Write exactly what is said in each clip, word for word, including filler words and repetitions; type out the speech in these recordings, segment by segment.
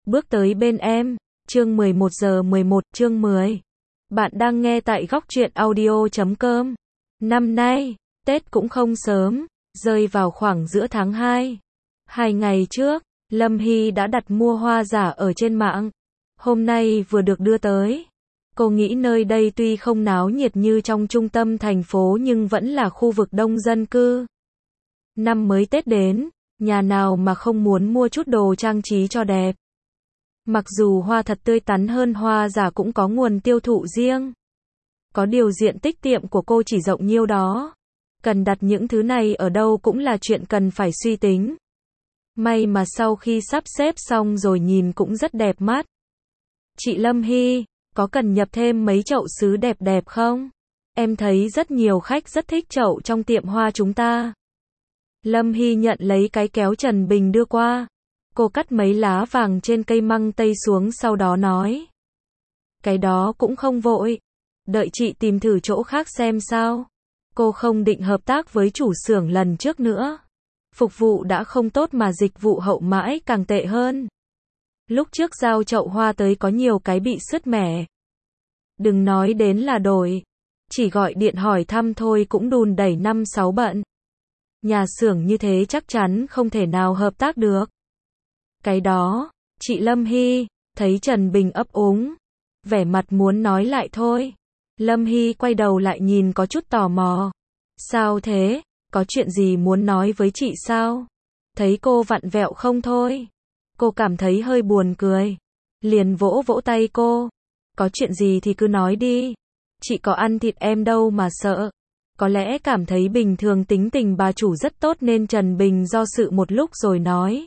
bước tới bên em. Chương mười một giờ mười một, chương mười. Bạn đang nghe tại góc truyện audio chấm com. Năm nay, Tết cũng không sớm, rơi vào khoảng giữa tháng hai. Hai ngày trước, Lâm Hy đã đặt mua hoa giả ở trên mạng. Hôm nay vừa được đưa tới. Cô nghĩ nơi đây tuy không náo nhiệt như trong trung tâm thành phố nhưng vẫn là khu vực đông dân cư. Năm mới Tết đến, nhà nào mà không muốn mua chút đồ trang trí cho đẹp. Mặc dù hoa thật tươi tắn hơn hoa giả cũng có nguồn tiêu thụ riêng. Có điều diện tích tiệm của cô chỉ rộng nhiêu đó. Cần đặt những thứ này ở đâu cũng là chuyện cần phải suy tính. May mà sau khi sắp xếp xong rồi nhìn cũng rất đẹp mắt. Chị Lâm Hy, có cần nhập thêm mấy chậu sứ đẹp đẹp không? Em thấy rất nhiều khách rất thích chậu trong tiệm hoa chúng ta. Lâm Hy nhận lấy cái kéo Trần Bình đưa qua. Cô cắt mấy lá vàng trên cây măng tây xuống sau đó nói. Cái đó cũng không vội. Đợi chị tìm thử chỗ khác xem sao. Cô không định hợp tác với chủ xưởng lần trước nữa. Phục vụ đã không tốt mà dịch vụ hậu mãi càng tệ hơn. Lúc trước giao chậu hoa tới có nhiều cái bị sứt mẻ. Đừng nói đến là đổi. Chỉ gọi điện hỏi thăm thôi cũng đùn đẩy năm sáu bận. Nhà xưởng như thế chắc chắn không thể nào hợp tác được. Cái đó, chị Lâm Hy, thấy Trần Bình ấp úng. Vẻ mặt muốn nói lại thôi. Lâm Hy quay đầu lại nhìn có chút tò mò. Sao thế? Có chuyện gì muốn nói với chị sao? Thấy cô vặn vẹo không thôi. Cô cảm thấy hơi buồn cười. Liền vỗ vỗ tay cô. Có chuyện gì thì cứ nói đi. Chị có ăn thịt em đâu mà sợ. Có lẽ cảm thấy bình thường tính tình bà chủ rất tốt nên Trần Bình do dự một lúc rồi nói.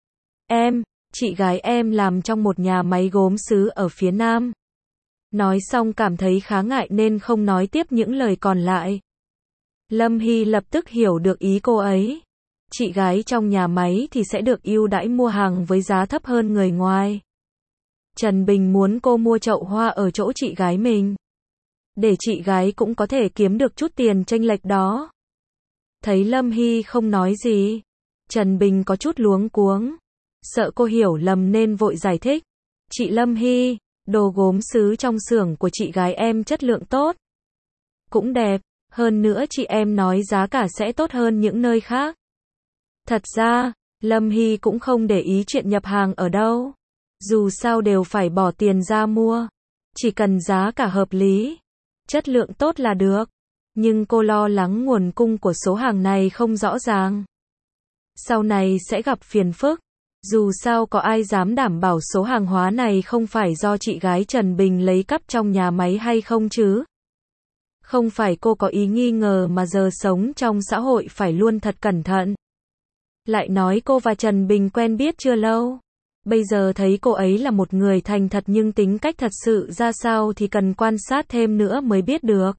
Em, chị gái em làm trong một nhà máy gốm sứ ở phía Nam. Nói xong cảm thấy khá ngại nên không nói tiếp những lời còn lại. Lâm Hy lập tức hiểu được ý cô ấy. Chị gái trong nhà máy thì sẽ được ưu đãi mua hàng với giá thấp hơn người ngoài. Trần Bình muốn cô mua chậu hoa ở chỗ chị gái mình. Để chị gái cũng có thể kiếm được chút tiền chênh lệch đó. Thấy Lâm Hy không nói gì. Trần Bình có chút luống cuống. Sợ cô hiểu lầm nên vội giải thích. Chị Lâm Hy, đồ gốm sứ trong xưởng của chị gái em chất lượng tốt. Cũng đẹp, hơn nữa chị em nói giá cả sẽ tốt hơn những nơi khác. Thật ra, Lâm Hy cũng không để ý chuyện nhập hàng ở đâu. Dù sao đều phải bỏ tiền ra mua. Chỉ cần giá cả hợp lý, chất lượng tốt là được. Nhưng cô lo lắng nguồn cung của số hàng này không rõ ràng. Sau này sẽ gặp phiền phức. Dù sao có ai dám đảm bảo số hàng hóa này không phải do chị gái Trần Bình lấy cắp trong nhà máy hay không chứ? Không phải cô có ý nghi ngờ mà giờ sống trong xã hội phải luôn thật cẩn thận. Lại nói cô và Trần Bình quen biết chưa lâu. Bây giờ thấy cô ấy là một người thành thật nhưng tính cách thật sự ra sao thì cần quan sát thêm nữa mới biết được.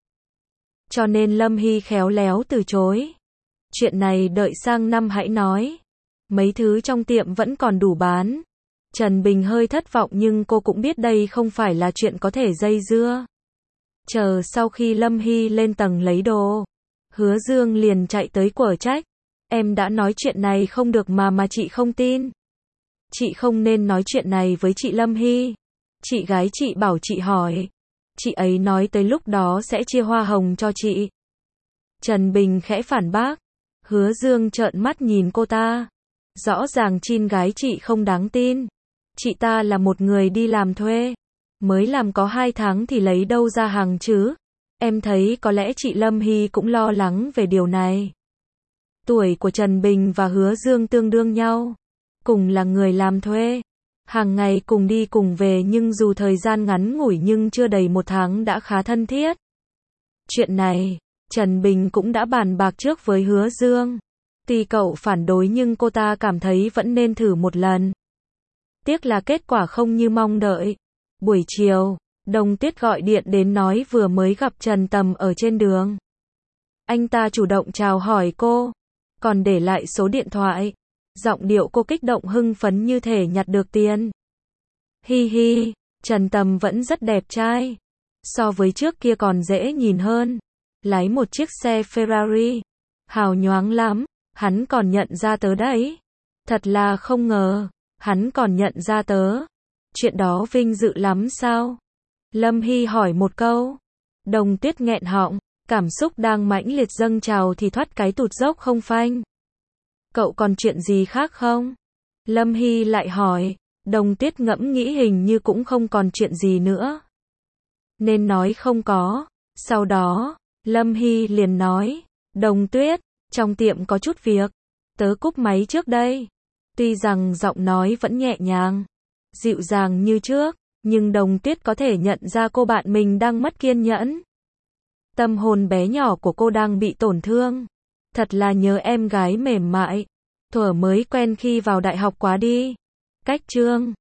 Cho nên Lâm Hy khéo léo từ chối. Chuyện này đợi sang năm hãy nói. Mấy thứ trong tiệm vẫn còn đủ bán. Trần Bình hơi thất vọng nhưng cô cũng biết đây không phải là chuyện có thể dây dưa. Chờ sau khi Lâm Hy lên tầng lấy đồ, Hứa Dương liền chạy tới quở trách. Em đã nói chuyện này không được mà mà chị không tin. Chị không nên nói chuyện này với chị Lâm Hy. Chị gái chị bảo chị hỏi. Chị ấy nói tới lúc đó sẽ chia hoa hồng cho chị. Trần Bình khẽ phản bác. Hứa Dương trợn mắt nhìn cô ta. Rõ ràng chin gái chị không đáng tin. Chị ta là một người đi làm thuê. Mới làm có hai tháng thì lấy đâu ra hàng chứ. Em thấy có lẽ chị Lâm Hy cũng lo lắng về điều này. Tuổi của Trần Bình và Hứa Dương tương đương nhau. Cùng là người làm thuê. Hàng ngày cùng đi cùng về nhưng dù thời gian ngắn ngủi nhưng chưa đầy một tháng đã khá thân thiết. Chuyện này, Trần Bình cũng đã bàn bạc trước với Hứa Dương. Tuy cậu phản đối nhưng cô ta cảm thấy vẫn nên thử một lần. Tiếc là kết quả không như mong đợi. Buổi chiều, Đồng Tuyết gọi điện đến nói vừa mới gặp Trần Tầm ở trên đường. Anh ta chủ động chào hỏi cô, còn để lại số điện thoại. Giọng điệu cô kích động hưng phấn như thể nhặt được tiền. Hi hi, Trần Tầm vẫn rất đẹp trai. So với trước kia còn dễ nhìn hơn. Lái một chiếc xe Ferrari. Hào nhoáng lắm, hắn còn nhận ra tớ đấy. Thật là không ngờ. hắn còn nhận ra tớ. Chuyện đó vinh dự lắm sao? Lâm Hy hỏi một câu. Đồng Tuyết nghẹn họng, cảm xúc đang mãnh liệt dâng trào thì thoát cái tụt dốc không phanh. Cậu còn chuyện gì khác không? Lâm Hy lại hỏi. Đồng Tuyết ngẫm nghĩ hình như cũng không còn chuyện gì nữa. Nên nói không có. Sau đó, Lâm Hy liền nói. Đồng Tuyết, trong tiệm có chút việc. Tớ cúp máy trước đây. Tuy rằng giọng nói vẫn nhẹ nhàng, dịu dàng như trước, nhưng Đồng Tuyết có thể nhận ra cô bạn mình đang mất kiên nhẫn. Tâm hồn bé nhỏ của cô đang bị tổn thương. Thật là nhớ em gái mềm mại. Thuở mới quen khi vào đại học quá đi. Cách chương